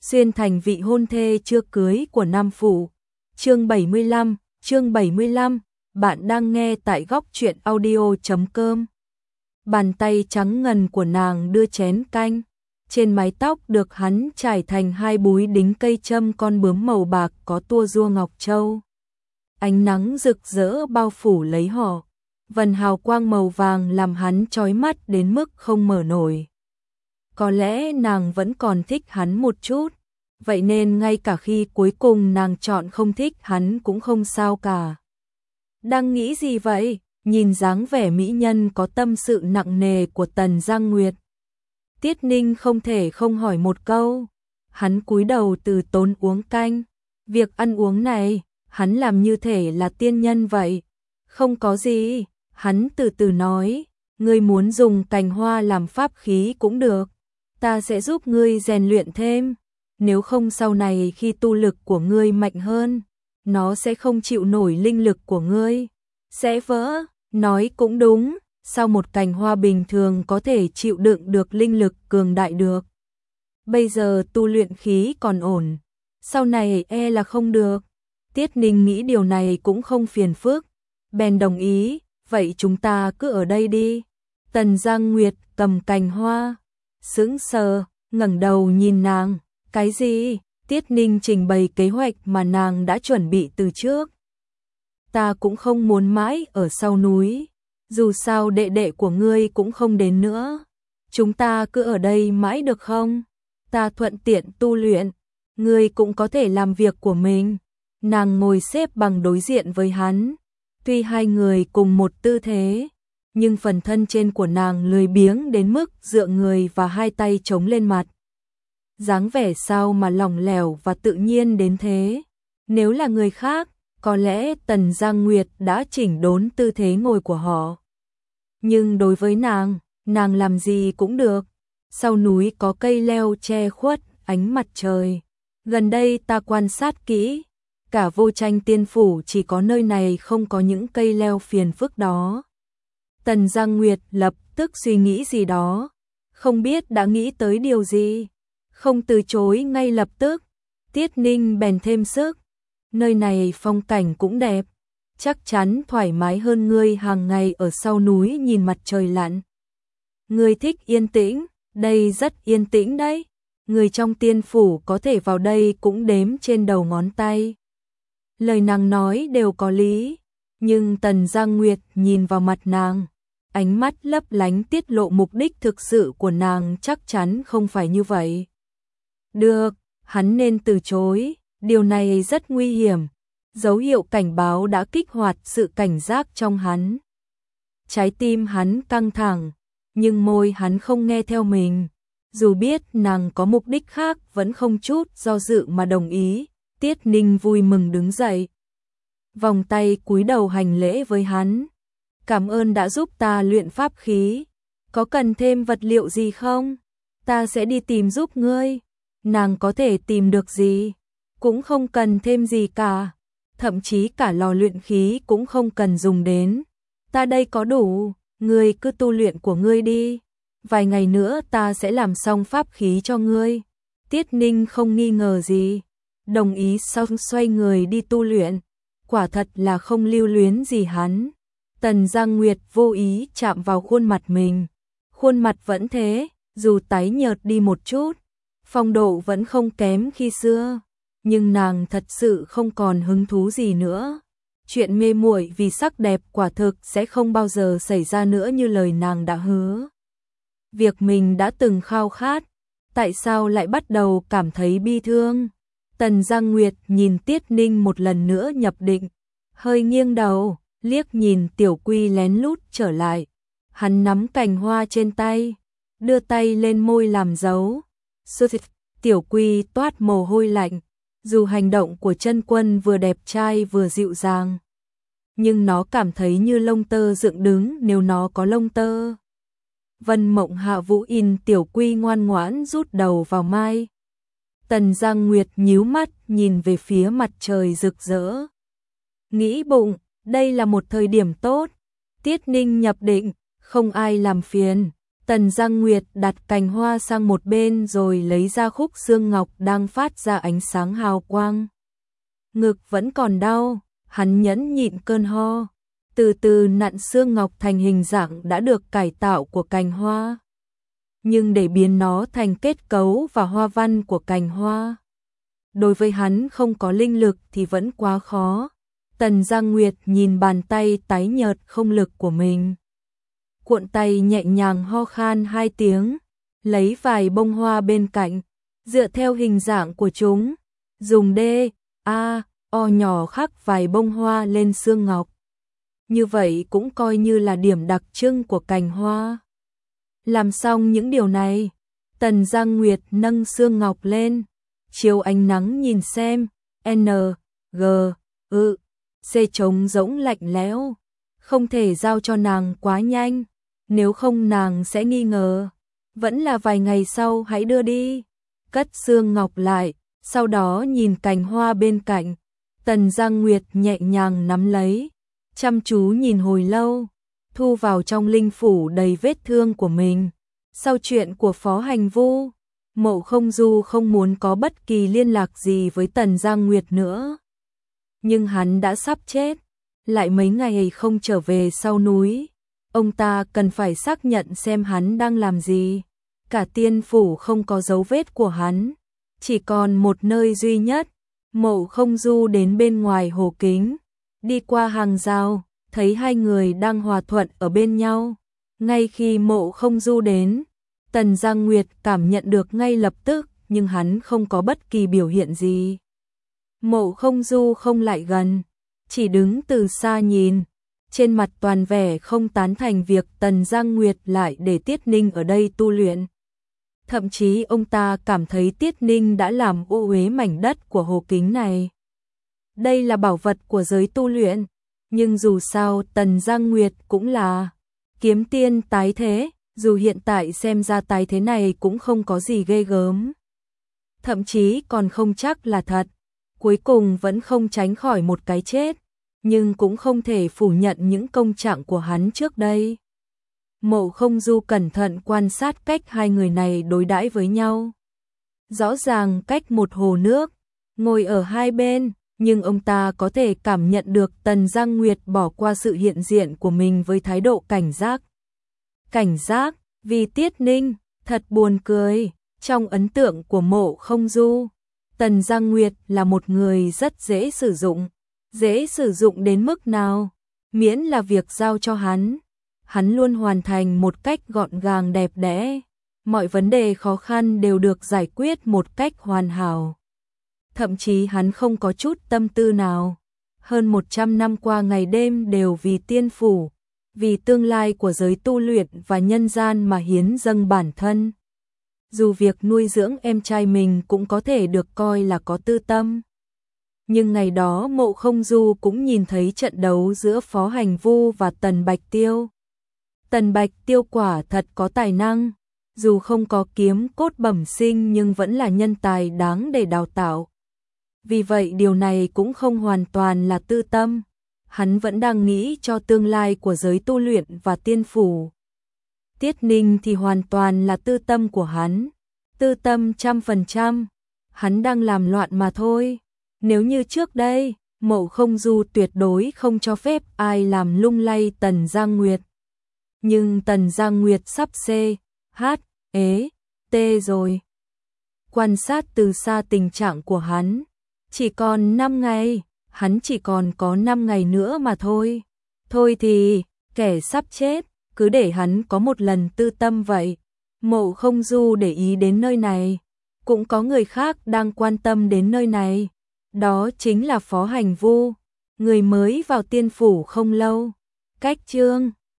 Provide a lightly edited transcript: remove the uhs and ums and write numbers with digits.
xuyên thành vị hôn thê chưa cưới của Nam Phụ. Chương 75, bạn đang nghe tại góc truyện audio.com. Bàn tay trắng ngần của nàng đưa chén canh, trên mái tóc được hắn trải thành hai búi đính cây châm con bướm màu bạc có tua rua ngọc châu. Ánh nắng rực rỡ bao phủ lấy họ, vần hào quang màu vàng làm hắn chói mắt đến mức không mở nổi. Có lẽ nàng vẫn còn thích hắn một chút, vậy nên ngay cả khi cuối cùng nàng chọn không thích hắn cũng không sao cả. Đang nghĩ gì vậy? Nhìn dáng vẻ mỹ nhân có tâm sự nặng nề của Tần Giang Nguyệt, Tiết Ninh không thể không hỏi một câu. Hắn cúi đầu từ tốn uống canh. Việc ăn uống này, hắn làm như thể là tiên nhân vậy. Không có gì, hắn từ từ nói, ngươi muốn dùng cành hoa làm pháp khí cũng được. Ta sẽ giúp ngươi rèn luyện thêm. Nếu không sau này khi tu lực của ngươi mạnh hơn, nó sẽ không chịu nổi linh lực của ngươi, sẽ vỡ. Nói cũng đúng, sao một cành hoa bình thường có thể chịu đựng được linh lực cường đại được. Bây giờ tu luyện khí còn ổn, sau này e là không được. Tiết Ninh nghĩ điều này cũng không phiền phức, bèn đồng ý, vậy chúng ta cứ ở đây đi. Tần Giang Nguyệt cầm cành hoa, sững sờ, ngẩng đầu nhìn nàng. Cái gì? Tiết Ninh trình bày kế hoạch mà nàng đã chuẩn bị từ trước. Ta cũng không muốn mãi ở sau núi, dù sao đệ đệ của ngươi cũng không đến nữa. Chúng ta cứ ở đây mãi được không? Ta thuận tiện tu luyện, ngươi cũng có thể làm việc của mình. Nàng ngồi xếp bằng đối diện với hắn, tuy hai người cùng một tư thế, nhưng phần thân trên của nàng lười biếng đến mức dựa người và hai tay chống lên mặt. Dáng vẻ sao mà lỏng lẻo và tự nhiên đến thế. Nếu là người khác, có lẽ Tần Giang Nguyệt đã chỉnh đốn tư thế ngồi của họ. Nhưng đối với nàng làm gì cũng được. Sau núi có cây leo che khuất ánh mặt trời. Gần đây ta quan sát kỹ, cả Vô Tranh Tiên Phủ chỉ có nơi này không có những cây leo phiền phức đó. Tần Giang Nguyệt lập tức suy nghĩ gì đó, không biết đã nghĩ tới điều gì. Không từ chối ngay lập tức, Tiết Ninh bèn thêm sức. Nơi này phong cảnh cũng đẹp, chắc chắn thoải mái hơn ngươi hàng ngày ở sau núi nhìn mặt trời lặn. Ngươi thích yên tĩnh, đây rất yên tĩnh đấy. Người trong tiên phủ có thể vào đây cũng đếm trên đầu ngón tay. Lời nàng nói đều có lý, nhưng Tần Giang Nguyệt nhìn vào mặt nàng, ánh mắt lấp lánh tiết lộ mục đích thực sự của nàng chắc chắn không phải như vậy. Được, hắn nên từ chối, điều này rất nguy hiểm. Dấu hiệu cảnh báo đã kích hoạt sự cảnh giác trong hắn. Trái tim hắn căng thẳng, nhưng môi hắn không nghe theo mình. Dù biết nàng có mục đích khác vẫn không chút do dự mà đồng ý. Tiết Ninh vui mừng đứng dậy, vòng tay cúi đầu hành lễ với hắn. Cảm ơn đã giúp ta luyện pháp khí. Có cần thêm vật liệu gì không? Ta sẽ đi tìm giúp ngươi. Nàng có thể tìm được gì? Cũng không cần thêm gì cả. Thậm chí cả lò luyện khí cũng không cần dùng đến. Ta đây có đủ, ngươi cứ tu luyện của ngươi đi. Vài ngày nữa ta sẽ làm xong pháp khí cho ngươi. Tiết Ninh không nghi ngờ gì, đồng ý xong xoay người đi tu luyện. Quả thật là không lưu luyến gì hắn. Tần Giang Nguyệt vô ý chạm vào khuôn mặt mình. Khuôn mặt vẫn thế, dù tái nhợt đi một chút, phong độ vẫn không kém khi xưa. Nhưng nàng thật sự không còn hứng thú gì nữa. Chuyện mê muội vì sắc đẹp quả thực sẽ không bao giờ xảy ra nữa như lời nàng đã hứa. Việc mình đã từng khao khát, tại sao lại bắt đầu cảm thấy bi thương? Tần Giang Nguyệt nhìn Tiết Ninh một lần nữa nhập định, hơi nghiêng đầu, liếc nhìn Tiểu Quy lén lút trở lại. Hắn nắm cành hoa trên tay, đưa tay lên môi làm dấu. Tiểu Quy toát mồ hôi lạnh. Dù hành động của Chân Quân vừa đẹp trai vừa dịu dàng, nhưng nó cảm thấy như lông tơ dựng đứng nếu nó có lông tơ. Vân Mộng Hạ Vũ in Tiểu Quy ngoan ngoãn rút đầu vào mai. Tần Giang Nguyệt nhíu mắt nhìn về phía mặt trời rực rỡ. Nghĩ bụng, đây là một thời điểm tốt. Tiết Ninh nhập định, không ai làm phiền. Tần Giang Nguyệt đặt cành hoa sang một bên rồi lấy ra khúc xương ngọc đang phát ra ánh sáng hào quang. Ngực vẫn còn đau, hắn nhẫn nhịn cơn ho, từ từ nặn xương ngọc thành hình dạng đã được cải tạo của cành hoa. Nhưng để biến nó thành kết cấu và hoa văn của cành hoa, đối với hắn không có linh lực thì vẫn quá khó. Tần Giang Nguyệt nhìn bàn tay tái nhợt không lực của mình, cuộn tay nhẹ nhàng ho khan 2 tiếng, lấy vài bông hoa bên cạnh, dựa theo hình dạng của chúng, dùng O nhỏ khắc vài bông hoa lên xương ngọc. Như vậy cũng coi như là điểm đặc trưng của cành hoa. Làm xong những điều này, Tần Giang Nguyệt nâng xương ngọc lên, chiếu ánh nắng nhìn xem, C trống rỗng lạnh lẽo, không thể giao cho nàng quá nhanh, nếu không nàng sẽ nghi ngờ. Vẫn là vài ngày sau hãy đưa đi. Cất xương ngọc lại, sau đó nhìn cành hoa bên cạnh, Tần Giang Nguyệt nhẹ nhàng nắm lấy, chăm chú nhìn hồi lâu, thu vào trong linh phủ đầy vết thương của mình. Sau chuyện của Phó Hành Vu, Mộ Không Du không muốn có bất kỳ liên lạc gì với Tần Giang Nguyệt nữa. Nhưng hắn đã sắp chết, lại mấy ngày không trở về sau núi, ông ta cần phải xác nhận xem hắn đang làm gì. Cả tiên phủ không có dấu vết của hắn, chỉ còn một nơi duy nhất. Mộ Không Du đến bên ngoài hồ kính, đi qua hàng rào, thấy hai người đang hòa thuận ở bên nhau. Ngay khi Mộ Không Du đến, Tần Giang Nguyệt cảm nhận được ngay lập tức, nhưng hắn không có bất kỳ biểu hiện gì. Mộ Không Du không lại gần, chỉ đứng từ xa nhìn, trên mặt toàn vẻ không tán thành việc Tần Giang Nguyệt lại để Tiết Ninh ở đây tu luyện. Thậm chí ông ta cảm thấy Tiết Ninh đã làm ô uế mảnh đất của hồ kính này. Đây là bảo vật của giới tu luyện, nhưng dù sao Tần Giang Nguyệt cũng là kiếm tiên tái thế, dù hiện tại xem ra tái thế này cũng không có gì ghê gớm. Thậm chí còn không chắc là thật, cuối cùng vẫn không tránh khỏi một cái chết, nhưng cũng không thể phủ nhận những công trạng của hắn trước đây. Mộ Không Du cẩn thận quan sát cách hai người này đối đãi với nhau. Rõ ràng cách một hồ nước, ngồi ở hai bên, nhưng ông ta có thể cảm nhận được Tần Giang Nguyệt bỏ qua sự hiện diện của mình với thái độ cảnh giác. Cảnh giác, vì Tiết Ninh, thật buồn cười. Trong ấn tượng của Mộ Không Du, Tần Giang Nguyệt là một người rất dễ sử dụng. Dễ sử dụng đến mức nào? Miễn là việc giao cho hắn luôn hoàn thành một cách gọn gàng đẹp đẽ. Mọi vấn đề khó khăn đều được giải quyết một cách hoàn hảo. Thậm chí hắn không có chút tâm tư nào. Hơn 100 năm qua ngày đêm đều vì tiên phủ, vì tương lai của giới tu luyện và nhân gian mà hiến dâng bản thân. Dù việc nuôi dưỡng em trai mình cũng có thể được coi là có tư tâm. Nhưng ngày đó Mộ Không Du cũng nhìn thấy trận đấu giữa Phó Hành Vu và Tần Bạch Tiêu. Tần Bạch Tiêu quả thật có tài năng, dù không có kiếm cốt bẩm sinh nhưng vẫn là nhân tài đáng để đào tạo. Vì vậy điều này cũng không hoàn toàn là tư tâm, hắn vẫn đang nghĩ cho tương lai của giới tu luyện và tiên phủ. Tiết Ninh thì hoàn toàn là tư tâm của hắn, tư tâm 100%, hắn đang làm loạn mà thôi. Nếu như trước đây, Mộ Không Du tuyệt đối không cho phép ai làm lung lay Tần Giang Nguyệt. Nhưng Tần Giang Nguyệt sắp T rồi. Quan sát từ xa tình trạng của hắn, chỉ còn 5 ngày, hắn chỉ còn có 5 ngày nữa mà thôi. Thôi thì, kẻ sắp chết, cứ để hắn có một lần tư tâm vậy. Mộ Không Du để ý đến nơi này, cũng có người khác đang quan tâm đến nơi này. Đó chính là Phó Hành Vu, người mới vào tiên phủ không lâu. Cách chương